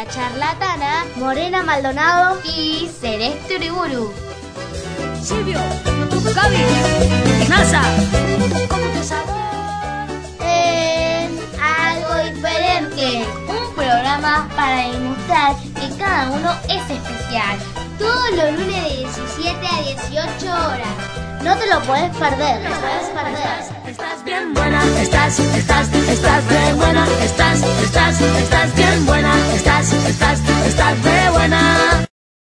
La Charlatana, Morena Maldonado y Celeste Uriburu. Silvio, Gaby, Ignacia, ¿cómo te llamas? Algo diferente, un programa para demostrar que cada uno es especial. Todos los lunes de 17 a 18 horas. No te lo puedes perder, Estás bien buena, estás bien buena, estás bien buena, estás re buena.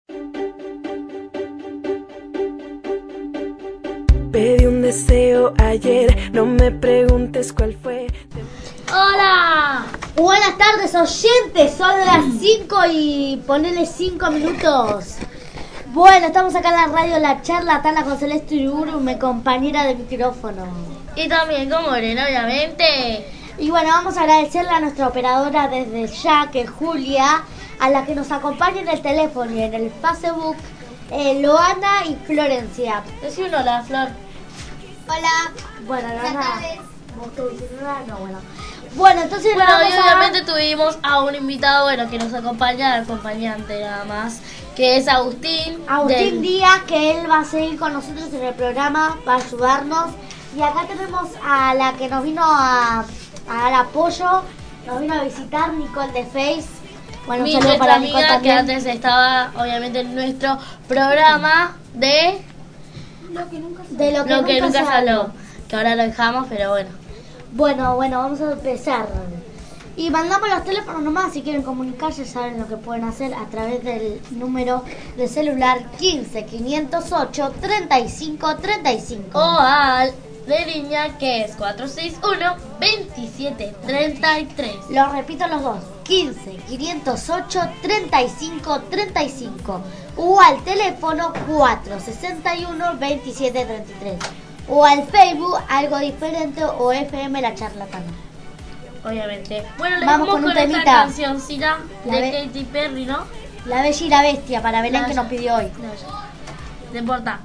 Pedí un deseo ayer, no me preguntes cuál fue. Hola, buenas tardes oyentes, son las 5 y ponele 5 minutos. Bueno, estamos acá en la radio La Charlatana con Celeste Uriburu, mi compañera de micrófono. Y también con Morena, obviamente. Y bueno, vamos a agradecerle a nuestra operadora desde ya, que es Julia, a la que nos acompaña en el teléfono y en el Facebook, Loana y Florencia. Decí un hola, Flor. Hola. Bueno, Loana. ¿Vos te diciendo nada? No, bueno. Bueno, entonces y obviamente tuvimos a un invitado, que nos acompaña, acompañante nada más, que es Agustín Díaz, que él va a seguir con nosotros en el programa, va a ayudarnos. Y acá tenemos a la que nos vino a dar apoyo, nos vino a visitar, Nicole de Face. Bueno, un saludo para Nicole amiga también. Que antes estaba obviamente en nuestro programa de Lo que nunca se habló, que ahora lo dejamos, pero bueno. Bueno, vamos a empezar. Y mandamos los teléfonos nomás, si quieren comunicarse, saben lo que pueden hacer a través del número de celular 15 508 35 35. O al de línea, que es 461 27 33. Lo repito los dos, 15 508 35 35. O al teléfono 461 27 33. O al Facebook, Algo Diferente, o FM La Charlatana. Obviamente. Bueno, le vamos con un esta temita. cancioncita de Katy Perry, ¿no? La Bella y la Bestia, para Belén, que nos pidió hoy. No importa.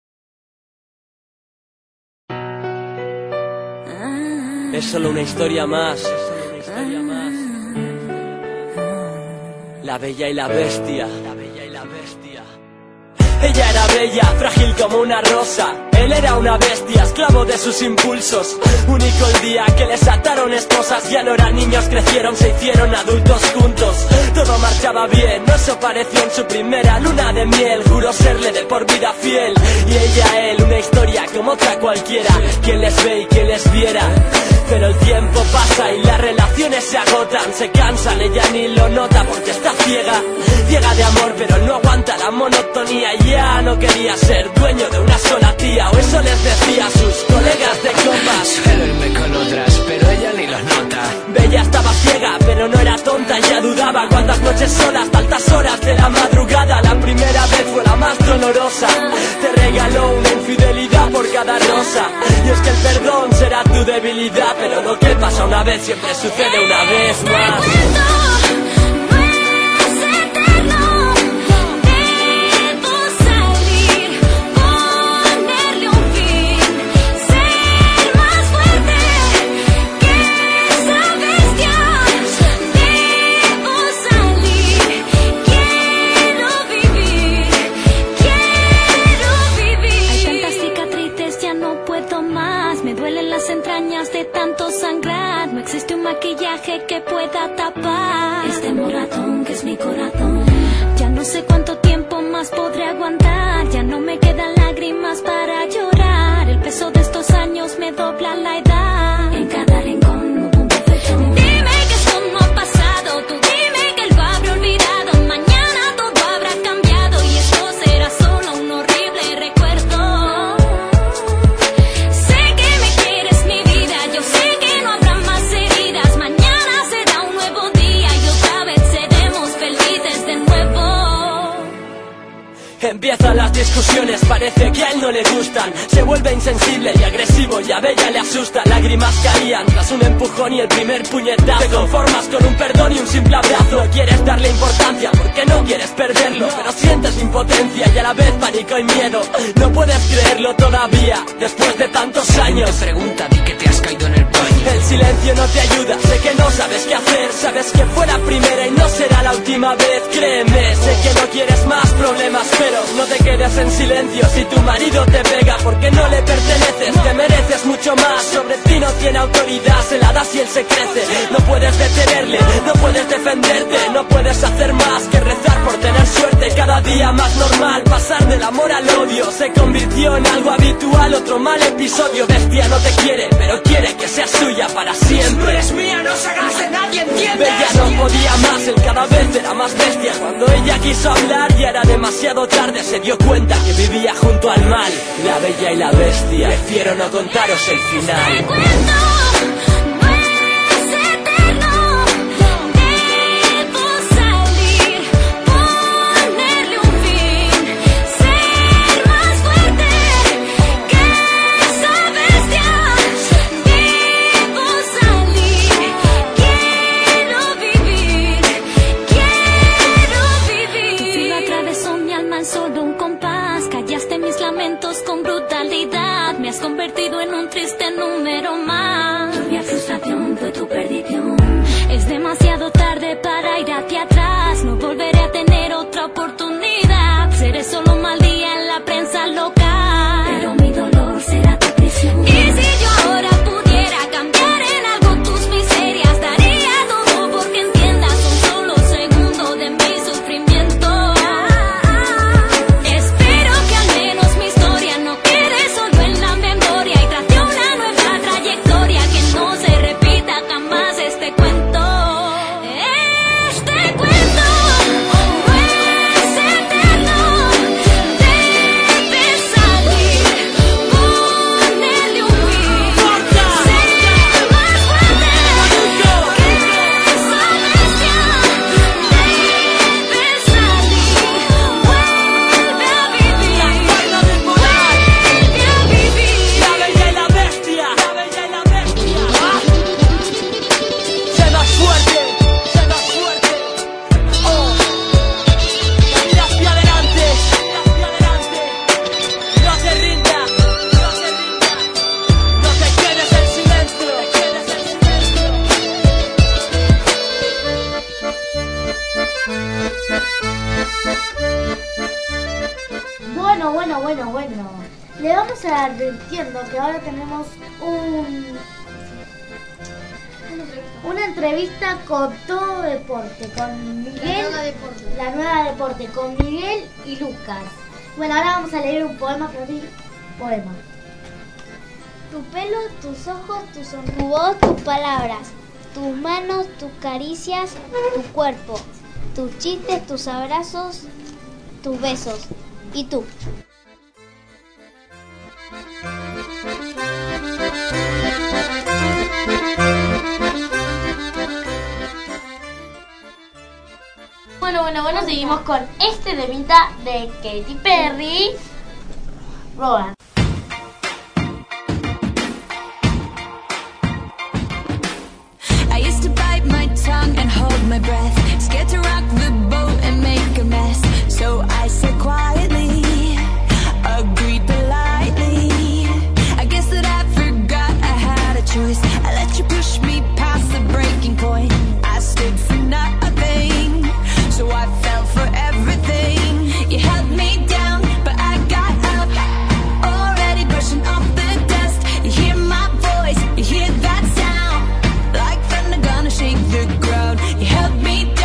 Es solo una historia más. La Bella y la Bestia. Ella era bella, frágil como una rosa. Él era una bestia, esclavo de sus impulsos. Único el día que les ataron esposas. Ya no eran niños, crecieron, se hicieron adultos juntos. Todo marchaba bien, no se pareció en su primera luna de miel. Juró serle de por vida fiel. Y ella a él, una historia como otra cualquiera. Quien les ve y quien les viera. Pero el tiempo pasa y las relaciones se agotan. Se cansan, ella ni lo nota porque está ciega. Ciega de amor, pero no aguanta la monotonía. Ya no quería ser dueño de una sola tía. O eso les decía a sus colegas de copas. Suelo irme con otras, pero ella ni los nota. Bella estaba ciega, pero no era tonta. Ya dudaba cuántas noches solas, hasta altas horas de la madrugada. La primera vez fue la más dolorosa. Te regaló una infidelidad por cada rosa. Y es que el perdón será tu debilidad, pero lo que pasa una vez siempre sucede una vez más. Maquillaje que pueda tapar este moratón que es mi corazón. Ya no sé cuánto tiempo más podré aguantar. Ya no me quedan lágrimas para llorar. El peso de estos años me dobla la edad. En cada rincón hubo un bofetón. Dime que esto no ha pasado. Tú dime que él lo habrá olvidado. Mañana todo habrá cambiado y esto será solo un horrible recuerdo. Sé que me quieres mi vida. Yo sé que no habrá más heridas. Mañana será un nuevo Empiezan las discusiones, parece que a él no le gustan. Se vuelve insensible y agresivo y a Bella le asusta. Lágrimas caían tras un empujón y el primer puñetazo. Te conformas con un perdón y un simple abrazo. No quieres darle importancia porque no quieres perderlo, pero sientes impotencia y a la vez pánico y miedo. No puedes creerlo todavía, después de tantos años. Te pregunta, di que te has caído en el baño. El silencio no te ayuda, sé que no sabes qué hacer. Sabes que fue la primera y no será la última vez. Créeme, sé que no quieres más problemas, pero no te quedes en silencio si tu marido te pega, porque no le perteneces, te mereces mucho más. Sobre ti no tiene autoridad, se la das y él se crece. No puedes detenerle, no puedes defenderte, no puedes hacer más que rezar por tener suerte. Cada día más normal, pasar del amor al odio se convirtió en algo habitual. Otro mal episodio, bestia no te quiere, pero quiere que seas suya para siempre. Tú eres mía, no se hagas de nadie, ¿entiendes? Bella no podía más, él cada vez era más bestia. Cuando ella quiso hablar ya era demasiado tarde. Se dio cuenta que vivía junto al mal. La Bella y la Bestia. Prefiero no contaros el final. Te cuento, no es eterno. Debo salir, ponerle un fin, ser más fuerte que esa bestia. Debo salir, quiero vivir, quiero vivir. Tu filo atravesó mi alma en solo un compás. Callaste mis lamentos con brutalidad. Me has convertido en un triste número más. Mi frustración fue tu perdición. Es demasiado tarde para ir hacia atrás. No volveré a tener otra oportunidad. Seré solo un mal día en la prensa local, pero mi dolor será tu prisión. Y si yo ahora pudiera cambiar en algo tus miserias, daría todo porque entiendas un solo segundo de mi sufrimiento. Espero que al menos mi historia no quede solo en la memoria y trate una nueva trayectoria, que no se repita jamás este cuento. Este cuento no es eterno. Debes salir, ponerle un fin, ser más fuerte que esa bestia. Debes salir, vuelve a vivir, vuelve a vivir. La Bella y la Bestia. La Bella y la Bestia. Sé más fuerte, sé más fuerte. Oh. Camina hacia adelante, hacia adelante. No te rindas, no te rindas. No te quedes en silencio, no te quedes en Bueno. Le vamos a dar advirtiendo que ahora tenemos una entrevista con todo deporte, con Miguel, la nueva deporte, con Miguel y Lucas. Bueno, ahora vamos a leer un poema, poema. Tu pelo, tus ojos, tu voz, tus palabras, tus manos, tus caricias, tu cuerpo, tus chistes, tus abrazos, tus besos y tú. Bueno, seguimos con este temita de Katy Perry. Roban. I used to bite my tongue and hold my breath, scared to rock the boat and make a mess. So I said quietly, agreed politely. I guess that I forgot I had a choice. I let you push me past the breaking point. I stood for nothing, so I fell for everything. You held me down, but I got up, already brushing off the dust. You hear my voice, you hear that sound, like thunder gonna shake the ground. You held me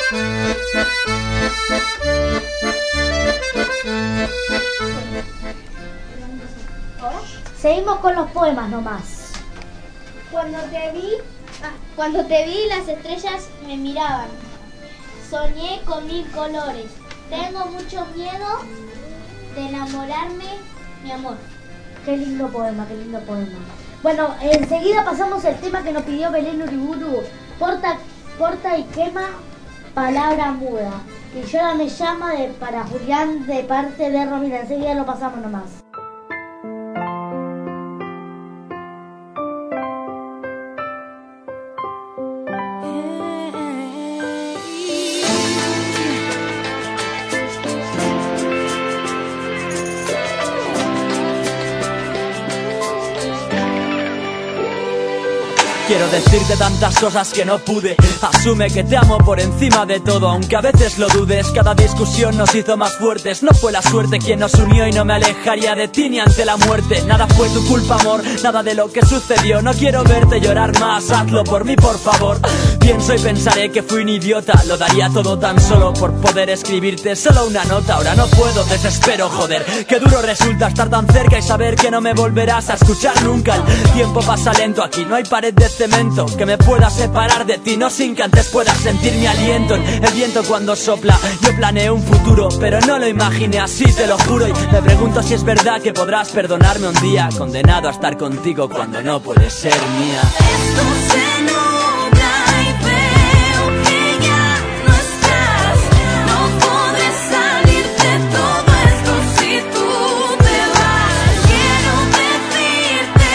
Seguimos con los poemas nomás. Cuando te vi, las estrellas me miraban. Soñé con 1000 colores. Tengo mucho miedo de enamorarme, mi amor. Qué lindo poema, qué lindo poema. Bueno, enseguida pasamos el tema que nos pidió Belén Uriburu. Porta y quema, palabra muda. Y llora me llama para Julián de parte de Romina. Enseguida lo pasamos nomás. Quiero decirte tantas cosas que no pude. Asume que te amo por encima de todo, aunque a veces lo dudes. Cada discusión nos hizo más fuertes. No fue la suerte quien nos unió y no me alejaría de ti ni ante la muerte. Nada fue tu culpa, amor, nada de lo que sucedió. No quiero verte llorar más, hazlo por mí, por favor. Pienso y pensaré que fui un idiota. Lo daría todo tan solo por poder escribirte solo una nota. Ahora no puedo, desespero, joder. Qué duro resulta estar tan cerca y saber que no me volverás a escuchar nunca. El tiempo pasa lento, aquí no hay pared de cemento que me pueda separar de ti, no sin que antes puedas sentir mi aliento. El viento cuando sopla, yo planeé un futuro, pero no lo imaginé así, te lo juro. Y me pregunto si es verdad que podrás perdonarme un día, condenado a estar contigo cuando no puedes ser mía. Esto se nubla y veo que ya no estás. No podré salir de todo esto si tú te vas. Quiero decirte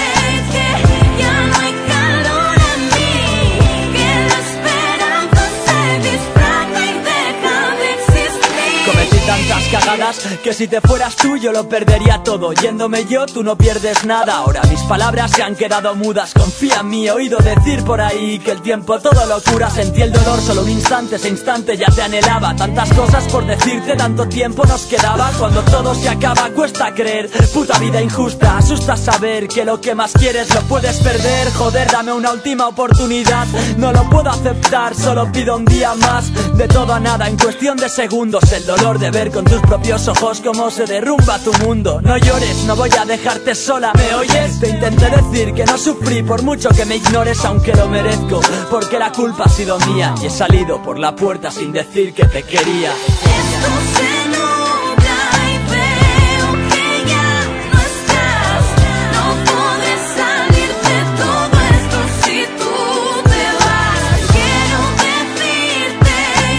que ya no hay calor en mí, que la esperanza se disfraza y deja de existir. Cometí tantas cagadas que si te fueras tú yo lo perdería todo. Yéndome yo tú no pierdes nada. Ahora mis palabras se han quedado mudas. Confía en mí, he oído decir por ahí que el tiempo todo lo cura. Sentí el dolor solo un instante, ese instante ya te anhelaba. Tantas cosas por decirte, tanto tiempo nos quedaba. Cuando todo se acaba cuesta creer. Puta vida injusta, asusta saber que lo que más quieres lo puedes perder. Joder, dame una última oportunidad. No lo puedo aceptar, solo pido un día más. De todo a nada en cuestión de segundos. El dolor de ver con tus propios ojos cómo se derrumba tu mundo. No llores, no voy a dejarte sola, ¿me oyes? Te intenté decir que no sufrí por mucho que me ignores, aunque lo merezco, porque la culpa ha sido mía y he salido por la puerta sin decir que te quería. Esto se nubla y veo que ya no estás. No podré salir de todo esto si tú te vas. Quiero decirte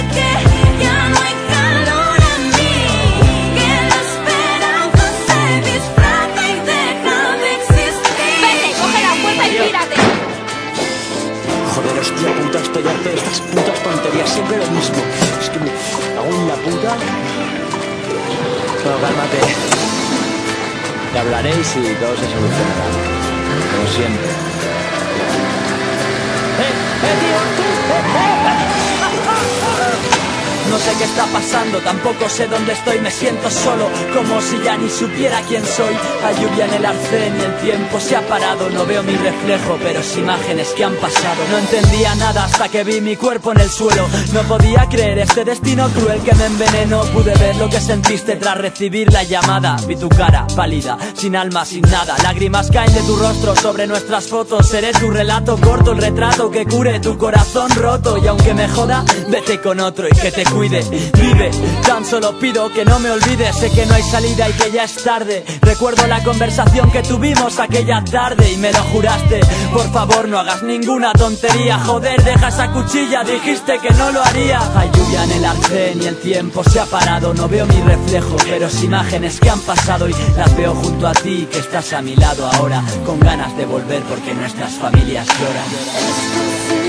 que ya no hay calor en mí, que la esperanza se disfraza y deja de existir. Vete, coge la puerta y pírate. Joder, hostia puta, estoy harto de estas putas tonterías, siempre lo mismo. Es que me cago en la puta. No, cálmate. Te hablaréis y todo se solucionará. Como siempre. Tío, tú, No sé qué está pasando, tampoco sé dónde estoy. Me siento solo, como si ya ni supiera quién soy. Hay lluvia en el arcén y el tiempo se ha parado. No veo mi reflejo, pero es imágenes que han pasado. No entendía nada hasta que vi mi cuerpo en el suelo. No podía creer este destino cruel que me envenenó. Pude ver lo que sentiste tras recibir la llamada. Vi tu cara pálida, sin alma, sin nada. Lágrimas caen de tu rostro sobre nuestras fotos. Seré tu relato corto, el retrato que cure tu corazón roto. Y aunque me joda, vete con otro y que te cuide. Vive, tan solo pido que no me olvides. Sé que no hay salida y que ya es tarde. Recuerdo la conversación que tuvimos aquella tarde y me lo juraste. Por favor no hagas ninguna tontería. Joder, deja esa cuchilla, dijiste que no lo haría. Hay lluvia en el arcén y el tiempo se ha parado. No veo mi reflejo, pero es imágenes que han pasado. Y las veo junto a ti, que estás a mi lado ahora, con ganas de volver porque nuestras familias lloran.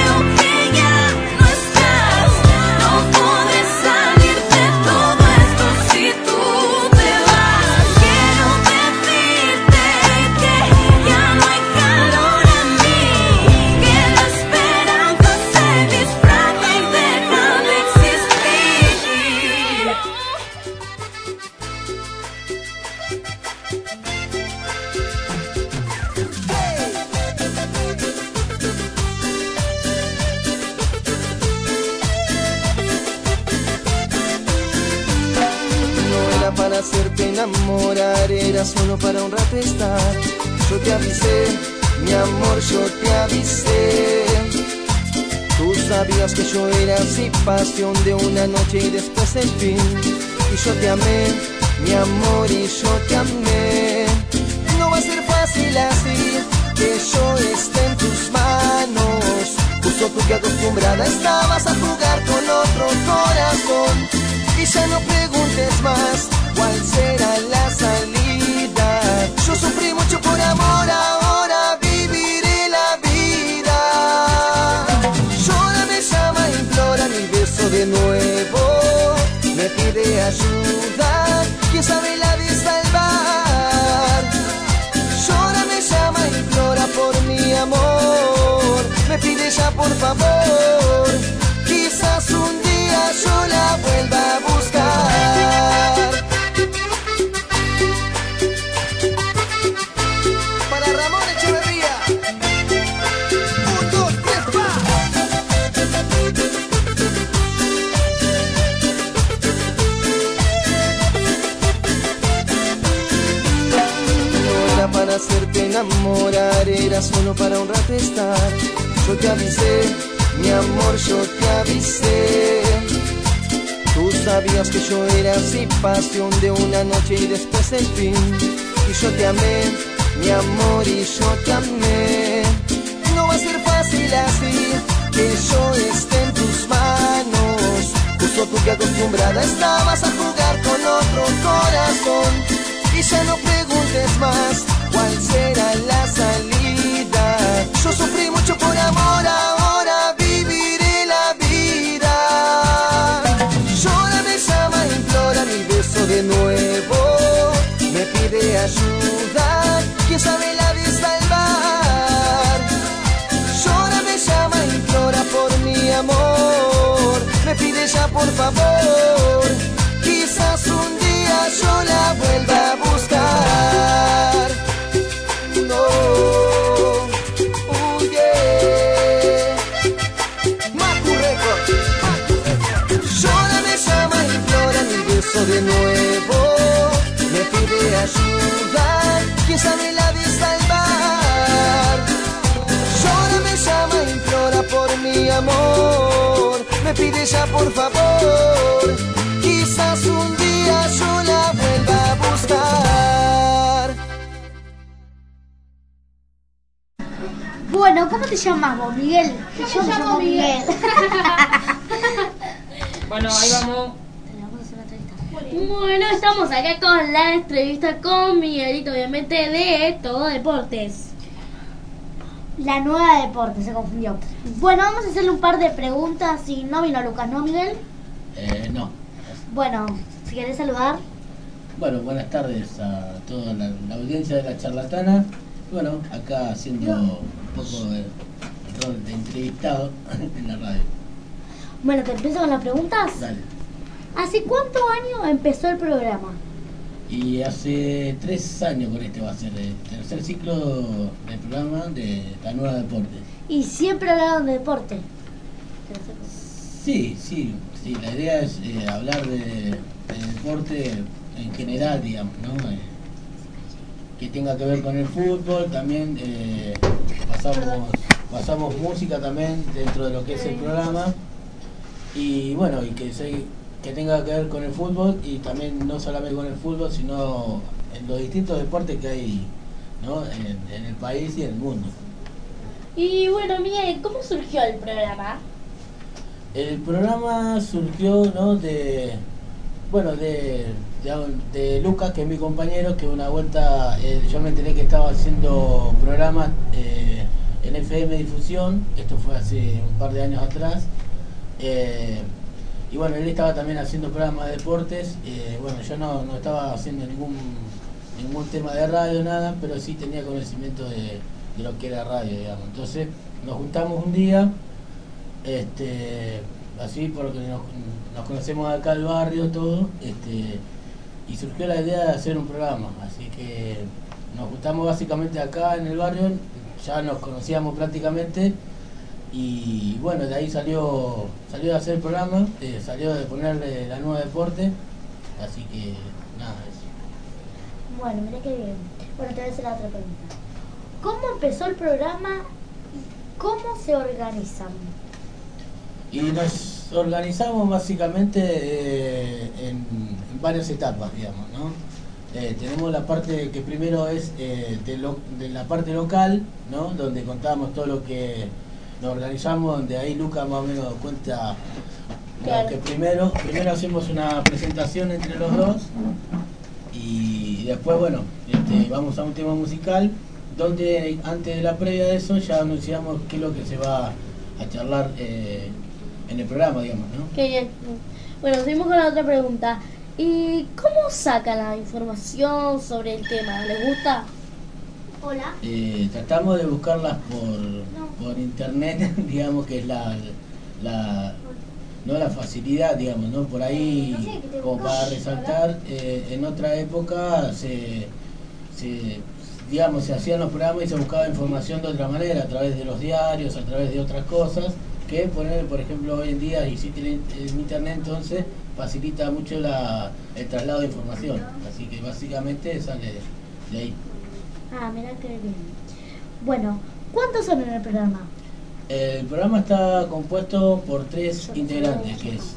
Salir de todo esto para hacerte enamorar, era solo para un rato estar. Yo te avisé, mi amor, yo te avisé. Tú sabías que yo era así, pasión de una noche y después el fin. Y yo te amé, mi amor, y yo te amé. No va a ser fácil así, que yo esté en tus manos. Justo tú que acostumbrada estabas a jugar con otro corazón. Y ya no preguntes más cuál será la salida. Yo sufrí mucho por amor, ahora viviré la vida. Llora, me llama, implora mi beso de nuevo. Me pide ayuda, quién sabe la de salvar. Llora, me llama, implora por mi amor. Me pide ya por favor, quizás un día yo la vuelva a buscar. Para Ramón Echeverría. 1, 2, 3, ¡va! No era para hacerte enamorar, era solo para un rato estar. Yo te avisé, mi amor, yo te avisé. Tú sabías que yo era así, pasión de una noche y después el fin. Y yo te amé, mi amor, y yo te amé. No va a ser fácil así, que yo esté en tus manos. Justo tú que acostumbrada estabas a jugar con otro corazón. Y ya no preguntes más cuál será la salida. Yo sufrí mucho por amor, ahora viviré la vida. Llora, me llama, implora mi beso de nuevo. Me pide ayuda, quién sabe la de salvar. Llora, me llama, implora por mi amor. Me pide ya por favor, quizás un día yo la vuelva a buscar. No. De nuevo, me pide ayuda, quién sabe la de salvar. Llora, me llama, implora por mi amor. Me pide ya por favor, quizás un día yo la vuelva a buscar. Bueno, ¿cómo te llamas vos, Miguel? Yo me llamo Miguel. Bueno, ahí vamos. Bueno, estamos acá con la entrevista con Miguelito, obviamente de Todo Deportes. La nueva Deportes, se confundió. Bueno, vamos a hacerle un par de preguntas. Si no vino Lucas, ¿no, Miguel? No. Bueno, si querés saludar. Bueno, buenas tardes a toda la audiencia de La Charlatana. Bueno, acá haciendo un poco de rol de entrevistado en la radio. Bueno, ¿te empiezo con las preguntas? Dale. ¿Hace cuántos años empezó el programa? Y hace 3 años con este va a ser el tercer ciclo del programa de La Nueva Deportes. ¿Y siempre hablaron de deporte? Sí, la idea es hablar de deporte en general, digamos, ¿no? Que tenga que ver con el fútbol, también pasamos música también dentro de lo que es el programa. Y bueno, y que tenga que ver con el fútbol y también no solamente con el fútbol, sino en los distintos deportes que hay, ¿no? en el país y en el mundo. Y bueno, Miguel, ¿cómo surgió el programa? El programa surgió, ¿no? de Lucas, que es mi compañero, que una vuelta yo me enteré que estaba haciendo programas en FM Difusión. Esto fue hace un par de años atrás. Y bueno, él estaba también haciendo programas de deportes. Bueno, yo no estaba haciendo ningún tema de radio, nada, pero sí tenía conocimiento de lo que era radio, digamos. Entonces nos juntamos un día, así porque nos conocemos acá al barrio, todo, y surgió la idea de hacer un programa. Así que nos juntamos básicamente acá en el barrio, ya nos conocíamos prácticamente. Y bueno, de ahí salió de hacer el programa, salió de ponerle La Nueva Deporte, así que nada, Bueno, mira qué bien. Bueno, te voy a hacer la otra pregunta. ¿Cómo empezó el programa y cómo se organizan? Y nos organizamos básicamente en varias etapas, digamos, ¿no? Tenemos la parte que primero es de la parte local, ¿no? Donde contamos todo lo que nos organizamos, donde ahí Lucas más o menos cuenta. Claro. Que primero hacemos una presentación entre los dos y después, bueno, vamos a un tema musical donde antes de la previa de eso ya anunciamos qué es lo que se va a charlar en el programa, digamos, ¿no? Qué bien. Bueno, seguimos con la otra pregunta. ¿Y cómo sacan la información sobre el tema? ¿Les gusta? Hola. Tratamos de buscarlas por internet, digamos que es no la facilidad, digamos, ¿no? Por ahí, como para resaltar, en otra época se hacían los programas y se buscaba información de otra manera, a través de los diarios, a través de otras cosas, que por ejemplo hoy en día existe el internet, entonces facilita mucho el traslado de información, así que básicamente sale de ahí. Ah, mira qué bien. Bueno, ¿cuántos son en el programa? El programa está compuesto por 3 integrantes,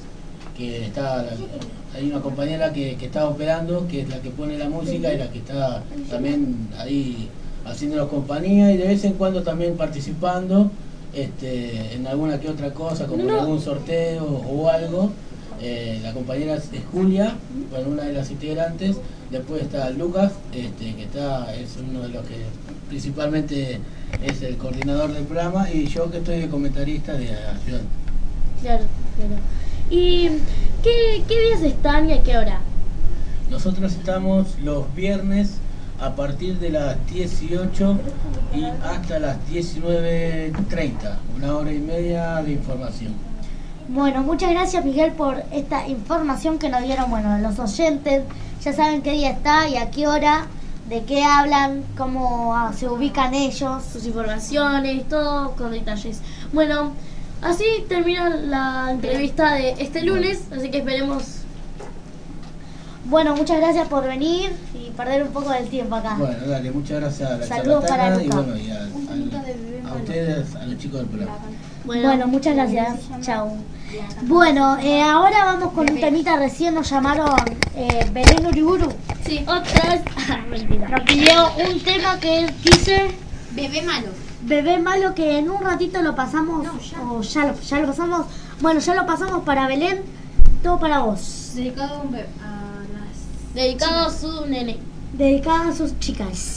hay una compañera que está operando, que es la que pone la música y la que está también ahí haciéndonos compañía y de vez en cuando también participando en alguna que otra cosa, como en algún sorteo o algo. La compañera es Julia, bueno, una de las integrantes. Después está Lucas, que es uno de los que principalmente es el coordinador del programa, y yo que estoy de comentarista de ayudante. Claro. ¿Y qué días están y a qué hora? Nosotros estamos los viernes a partir de las 18 y hasta las 19:30, 1 hora y media de información. Bueno, muchas gracias Miguel por esta información que nos dieron. Bueno, los oyentes ya saben qué día está y a qué hora, de qué hablan, cómo se ubican ellos, sus informaciones, todo con detalles. Bueno, así termina la entrevista de este lunes, así que esperemos. Bueno, muchas gracias por venir y perder un poco del tiempo acá. Bueno, dale, muchas gracias a la Saludos para y bueno, y a ustedes, a los chicos del programa. Bueno, muchas gracias. Chao. Bueno, ahora vamos con un temita. Recién nos llamaron Belén Uriburu. Sí, otra vez. Nos pidió un tema que dice Bebé Malo. Bebé Malo, que en un ratito lo pasamos. O ya lo pasamos. Bueno, ya lo pasamos para Belén. Todo para vos. Dedicado Dedicado a su nene. Dedicado a sus chicas.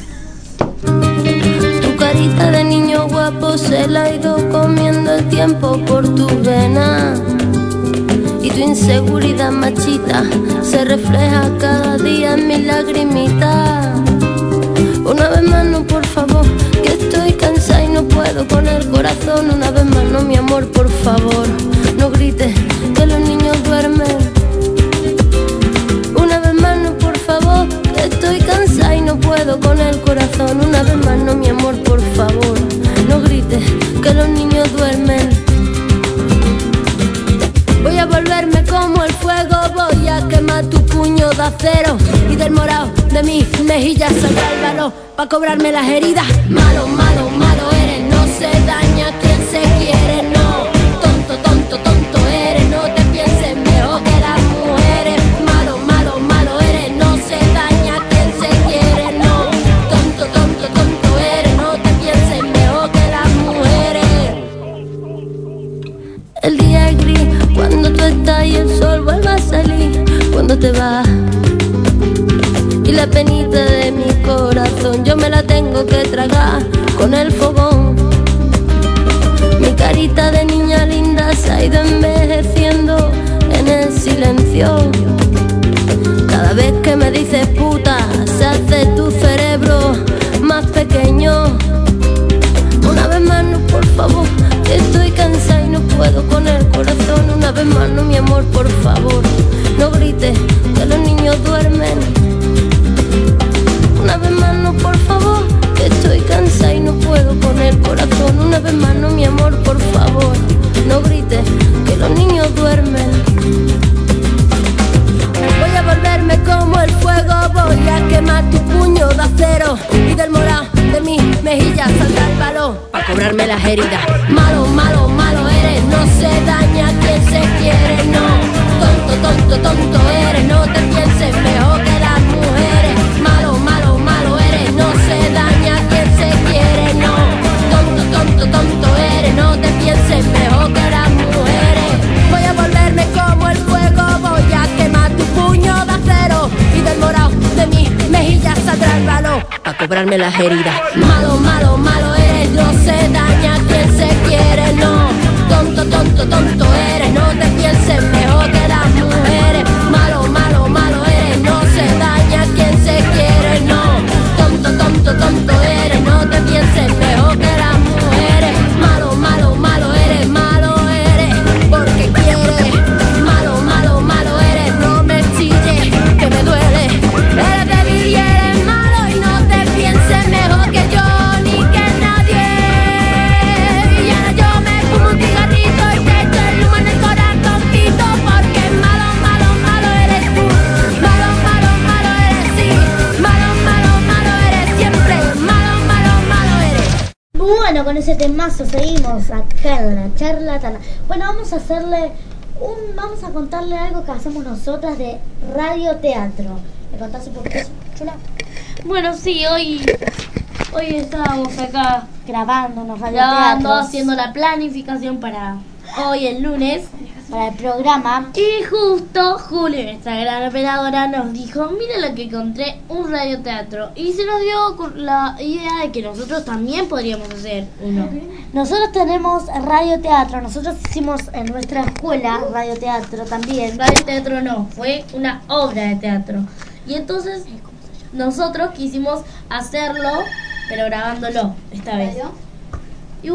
Tu carita de niño guapo se la ha ido comiendo el tiempo por tu vena. Y tu inseguridad machita se refleja cada día en mi lagrimita. Una vez más no, por favor, que estoy cansada y no puedo con el corazón. Una vez más no, mi amor, por favor, no grites que los niños duermen. Una vez más no, por favor, que estoy cansada y no puedo con el corazón. Una vez más no, mi amor, por favor, no grites que los niños duermen. Voy a volverme como el fuego, voy a quemar tu puño de acero y del morado de mis mejillas saldrá el valor pa' cobrarme las heridas. Malo, malo, malo eres, no se daña quien se quiere, no. Tonto, tonto, tonto eres, no te pienses mejor que las mujeres. Malo, malo, malo eres, no se daña quien se quiere, no. Tonto, tonto, tonto eres, no te pienses mejor que las mujeres. El día es gris cuando tú estás y el sol vuelve a salir cuando te vas. Y la penita de mi corazón yo me la tengo que tragar con el fogón. Mi carita de niña linda se ha ido envejeciendo en el silencio. Cada vez que me dices puta se hace tu cerebro más pequeño. Una vez más no, por favor, que estoy cansada y no puedo con el corazón. Una vez más no, mi amor, por favor, no grites que los niños duermen. Una vez más no, por favor, que estoy cansada y no puedo con el corazón. Una vez más no, mi amor, por favor, no grites que los niños duermen. Voy a volverme como el fuego, voy a quemar heridas. Malo, malo, malo eres, no se daña quien se quiere, no. Tonto, tonto, tonto eres, no te pienses mejor que las mujeres. Malo, malo, malo eres, no se daña quien se quiere, no. Tonto, tonto, tonto eres, no te pienses mejor que las mujeres. Voy a volverme como el fuego, voy a quemar tu puño de acero y del morado de mis mejillas saldrá el valor a cobrarme las heridas. Malo, malo, malo eres, no se daña quien se quiere, no. Tonto, tonto, tonto eres, no te pienses mejor que las mujeres. Malo, malo, malo eres, no se daña quien se quiere, no. Tonto, tonto, tonto eres, no te pienses mejor que las mujeres. Malo, malo, malo eres, porque quieres. Malo, malo, malo eres, no me chilles, que me duele. Eres débil y eres malo y no te pienses mejor que yo ni que nadie. Y ahora yo me fumo un cigarrito y te echo el humo en el corazoncito, porque malo, malo, malo eres tú. Malo, malo, malo eres, sí. Malo, malo, malo eres siempre. Malo, malo, malo eres. Bueno, con ese temazo seguimos acá en la charlatana. Bueno, vamos a contarle algo que hacemos nosotras de radioteatro. ¿Me contás un poquito, Chula? Bueno, sí, hoy estábamos acá grabando unos radioteatros, haciendo la planificación para hoy, el lunes, para el programa. Y justo Julio, nuestra gran operadora, nos dijo: mira lo que encontré, un radioteatro. Y se nos dio la idea de que nosotros también podríamos hacer uno. Nosotros tenemos radioteatro, nosotros hicimos en nuestra escuela radioteatro también. Radioteatro no, fue una obra de teatro. Y entonces nosotros quisimos hacerlo, pero grabándolo esta vez. Y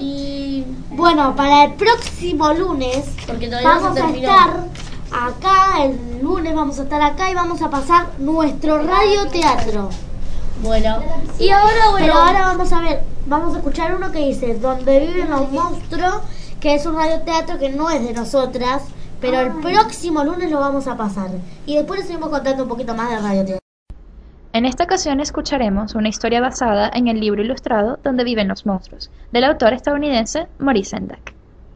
bueno, para el próximo lunes, porque todavía vamos a estar acá, el lunes vamos a estar acá y vamos a pasar nuestro radioteatro. Bueno, y ahora vamos a escuchar uno que dice Donde viven los monstruos, que es un radioteatro que no es de nosotras, pero el próximo lunes lo vamos a pasar. Y después les seguimos contando un poquito más de radioteatro. En esta ocasión escucharemos una historia basada en el libro ilustrado Donde viven los monstruos, del autor estadounidense Maurice Sendak.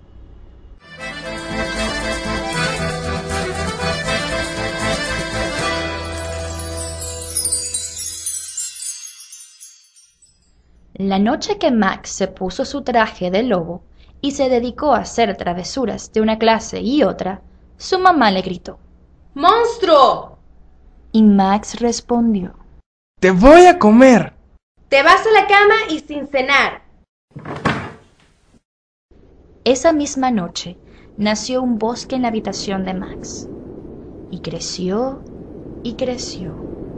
La noche que Max se puso su traje de lobo y se dedicó a hacer travesuras de una clase y otra, su mamá le gritó: ¡Monstruo! Y Max respondió: ¡Te voy a comer! ¡Te vas a la cama y sin cenar! Esa misma noche nació un bosque en la habitación de Max. Y creció y creció,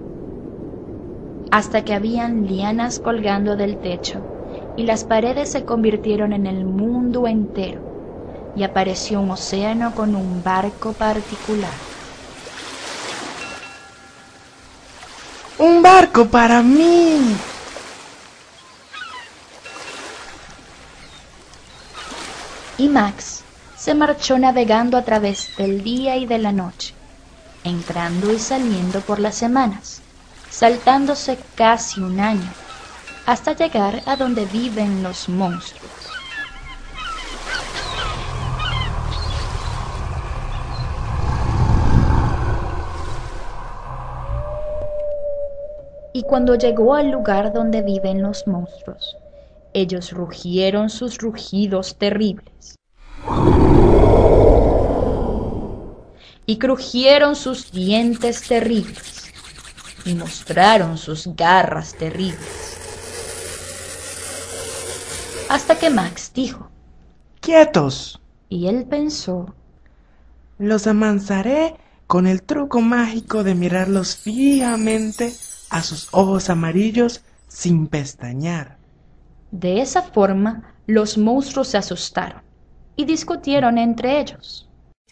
hasta que habían lianas colgando del techo y las paredes se convirtieron en el mundo entero y apareció un océano con un barco particular. ¡Un barco para mí! Y Max se marchó navegando a través del día y de la noche, entrando y saliendo por las semanas, saltándose casi un año, hasta llegar a donde viven los monstruos. Y cuando llegó al lugar donde viven los monstruos, ellos rugieron sus rugidos terribles. Y crujieron sus dientes terribles. Y mostraron sus garras terribles. Hasta que Max dijo: ¡Quietos! Y él pensó: los amansaré con el truco mágico de mirarlos fijamente a sus ojos amarillos sin pestañear. De esa forma, los monstruos se asustaron y discutieron entre ellos.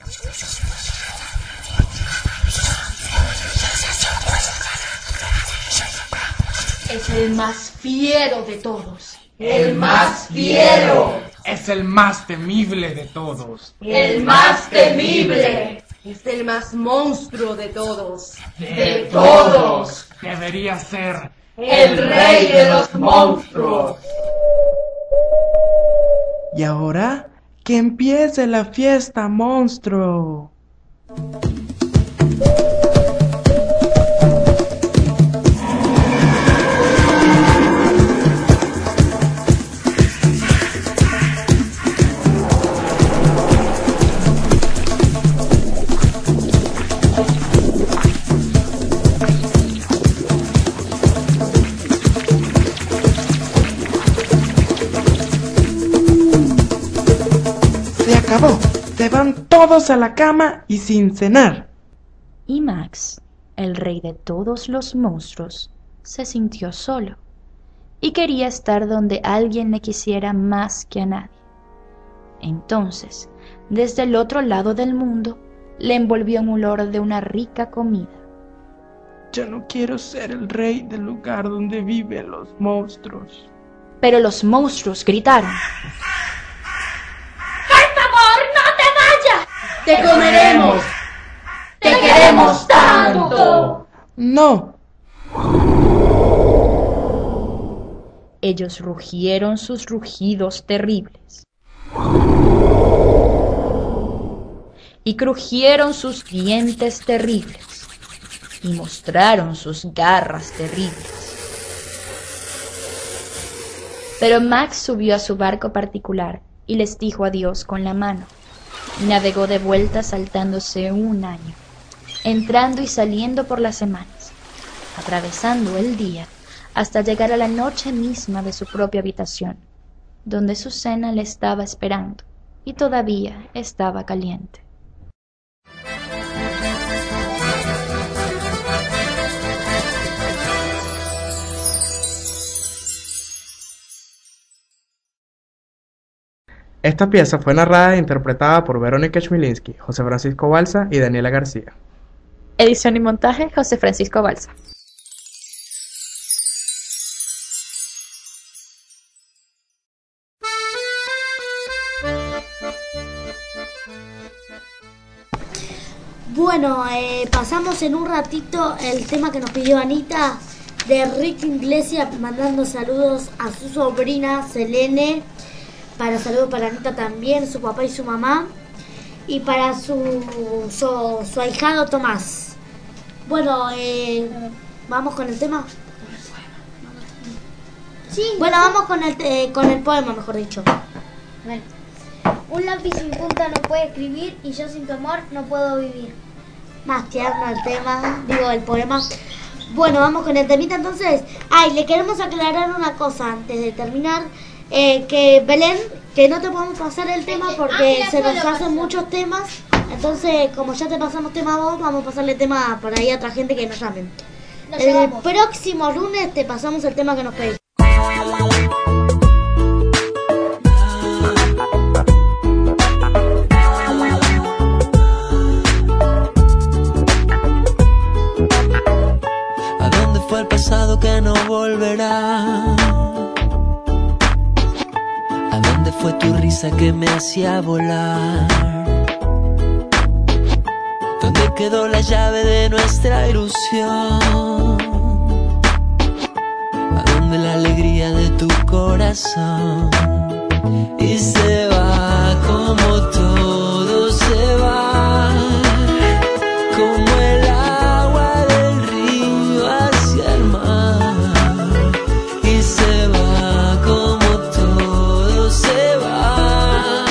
Es el más fiero de todos. El más fiero. Es el más temible de todos. El más temible. Es el más monstruo de todos. De todos. Debería ser el rey de los monstruos. Y ahora, que empiece la fiesta, monstruo. Se van todos a la cama y sin cenar. Y Max, el rey de todos los monstruos, se sintió solo y quería estar donde alguien le quisiera más que a nadie. Entonces, desde el otro lado del mundo, le envolvió un olor de una rica comida. Yo no quiero ser el rey del lugar donde viven los monstruos. Pero los monstruos gritaron: ¡Te comeremos! ¡Te queremos tanto! ¡No! Ellos rugieron sus rugidos terribles y crujieron sus dientes terribles y mostraron sus garras terribles. Pero Max subió a su barco particular y les dijo adiós con la mano. Y navegó de vuelta saltándose un año, entrando y saliendo por las semanas, atravesando el día hasta llegar a la noche misma de su propia habitación, donde su cena le estaba esperando y todavía estaba caliente. Esta pieza fue narrada e interpretada por Verónica Chmielewski, José Francisco Balsa y Daniela García. Edición y montaje, José Francisco Balsa. Bueno, pasamos en un ratito el tema que nos pidió Anita de Rick Iglesias, mandando saludos a su sobrina Selene. Saludos para Anita también, su papá y su mamá. Y para su ahijado Tomás. Bueno, ¿vamos con el tema? Sí. Bueno, vamos con el poema, mejor dicho. Bueno. Un lápiz sin punta no puede escribir y yo sin tu amor no puedo vivir. Más tierno el poema. Bueno, vamos con el temita entonces. Le queremos aclarar una cosa antes de terminar. Que Belén, que no te podemos pasar el tema porque se nos hacen muchos temas. Entonces, como ya te pasamos tema a vos, vamos a pasarle tema por ahí a otra gente que nos llamen. El próximo lunes te pasamos el tema que nos pedís. ¿A dónde fue el pasado que no volverá? ¿A dónde fue tu risa que me hacía volar? ¿Dónde quedó la llave de nuestra ilusión? ¿A dónde la alegría de tu corazón? Y se va como todo se va, como el agua del río hacia el mar. Y se va como todo se va.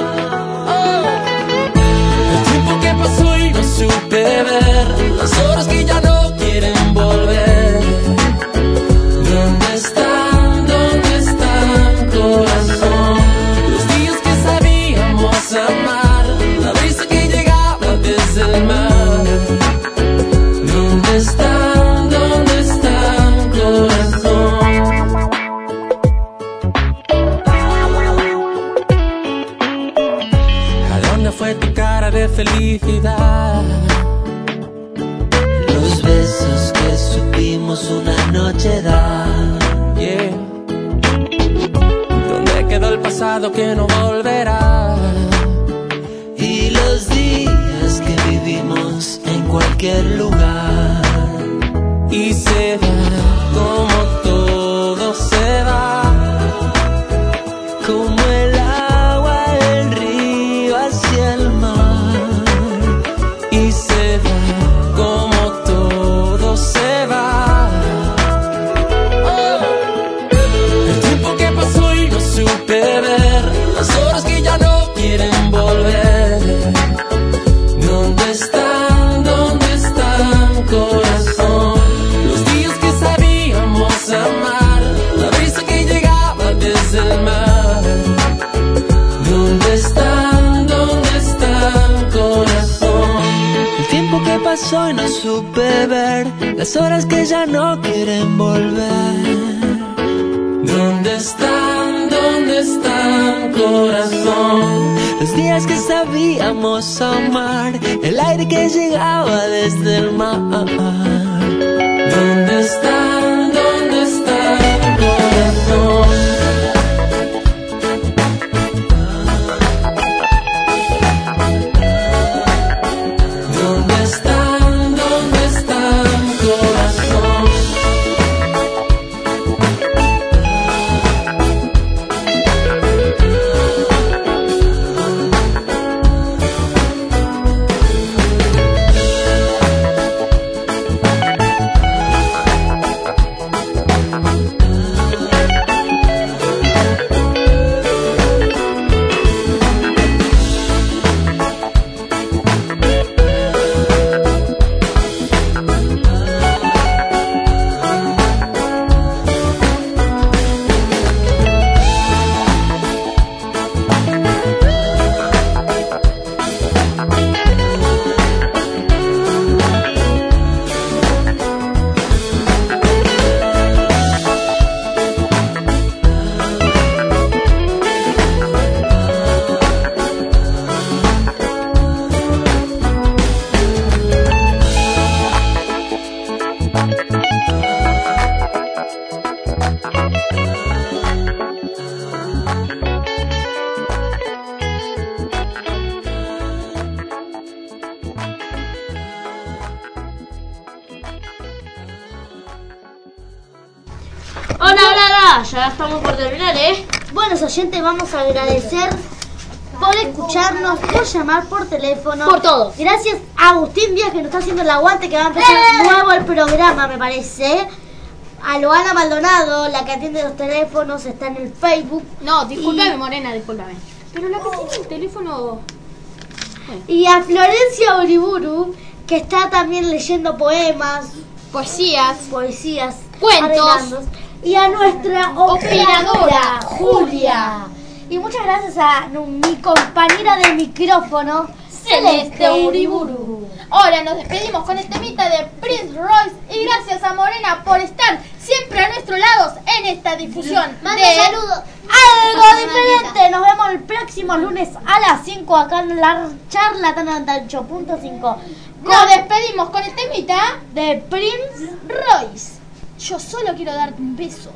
El tiempo que pasó y no supe ver, las horas que ya no quieren volver. ¿Dónde están? ¿Dónde están, corazón? Los días que sabíamos amar, la brisa que llegaba desde el mar. ¿Dónde están? ¿Dónde están, corazón? ¿A dónde fue tu cara de felicidad? Los besos que supimos una noche dar. Yeah. ¿Dónde quedó el pasado que no volverá? Y los días que vivimos en cualquier lugar. Y se va como todo se va, como el agua pasó y no supe ver las horas que ya no quieren volver. ¿Dónde están, corazón? Los días que sabíamos amar, el aire que llegaba desde el mar. ¿Dónde están, corazón? Ya estamos por terminar, Buenos oyentes, vamos a agradecer por escucharnos, por llamar por teléfono. Por todo. Gracias a Agustín Díaz que nos está haciendo el aguante, que va a empezar nuevo el programa, me parece. A Loana Maldonado, la que atiende los teléfonos, está en el Facebook. No, discúlpame, Morena, discúlpame. Pero la que tiene el teléfono... Y a Florencia Uriburu, que está también leyendo poemas, poesías, cuentos. Arreglando. Y a nuestra operadora, Julia. Y muchas gracias a mi compañera de micrófono, Celeste Uriburu. Ahora nos despedimos con el temita de Prince Royce y gracias a Morena por estar siempre a nuestro lado en esta difusión. Mande saludos. Algo diferente. Nos vemos el próximo lunes a las 5 acá en la Charlatana 98.5. Nos despedimos con el temita de Prince Royce. Yo solo quiero darte un beso.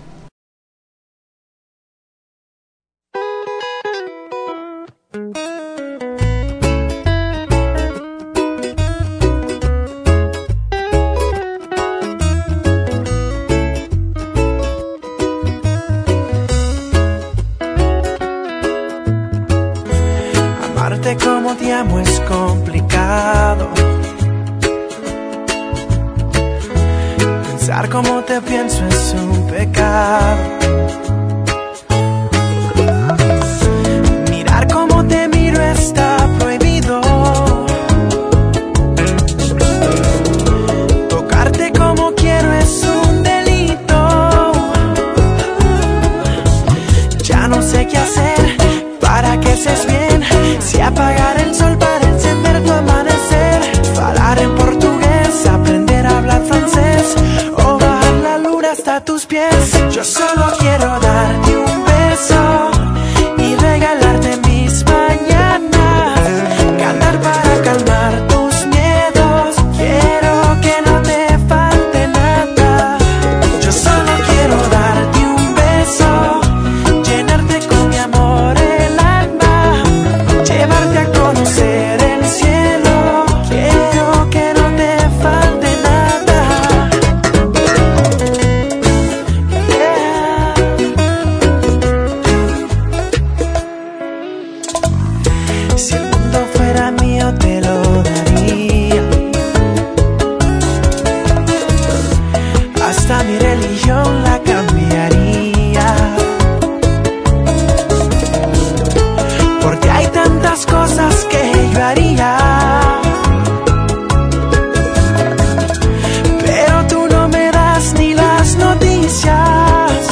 Amarte como te amo es complicado. Pensar como te pienso es un pecado. Mirar como te miro está prohibido. Tocarte como quiero es un delito. Ya no sé qué hacer para que seas bien. Si apagar el sol para encender tu amanecer. Hablar en portugués, aprender a hablar francés. O bajar la luna hasta tus pies. Yo solo quiero darte un beso y regalarte mis mañanas. Cantar para calmar tus miedos. Quiero que no te falte nada. Yo solo quiero darte un beso, llenarte con mi amor el alma, llevarte a conocer el cielo. Quiero que no te falte nada. Si el mundo fuera mío te lo daría. Hasta mi religión la cambiaría. Porque hay tantas cosas que yo haría. Pero tú no me das ni las noticias.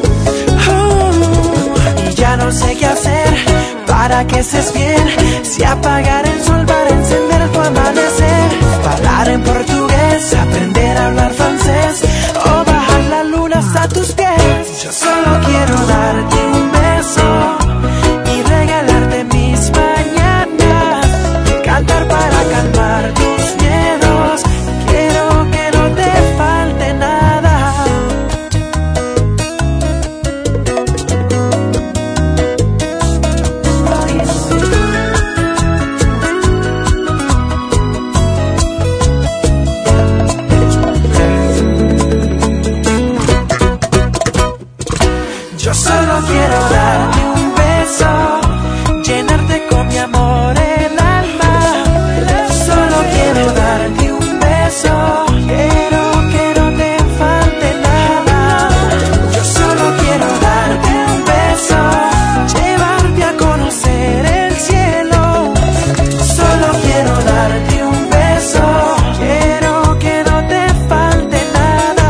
Y ya no sé qué hacer para que estés bien. Si apagar el sol para encender tu amanecer. Hablar en portugués, aprender a hablar francés o bajar la luna hasta tus pies. Yo solo quiero darte un beso y regalarte mis mañanas, cantar para calmar tus miedos. Quiero que no te falte nada. Yo solo quiero darte un beso, llenarte con mi amor el alma. Solo quiero darte un beso, quiero que no te falte nada. Yo solo quiero darte un beso, llevarte a conocer el cielo. Solo quiero darte un beso, quiero que no te falte nada.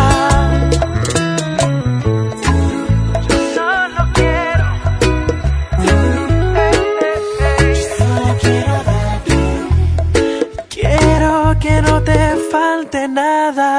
Solo quiero, quiero que no te falte nada.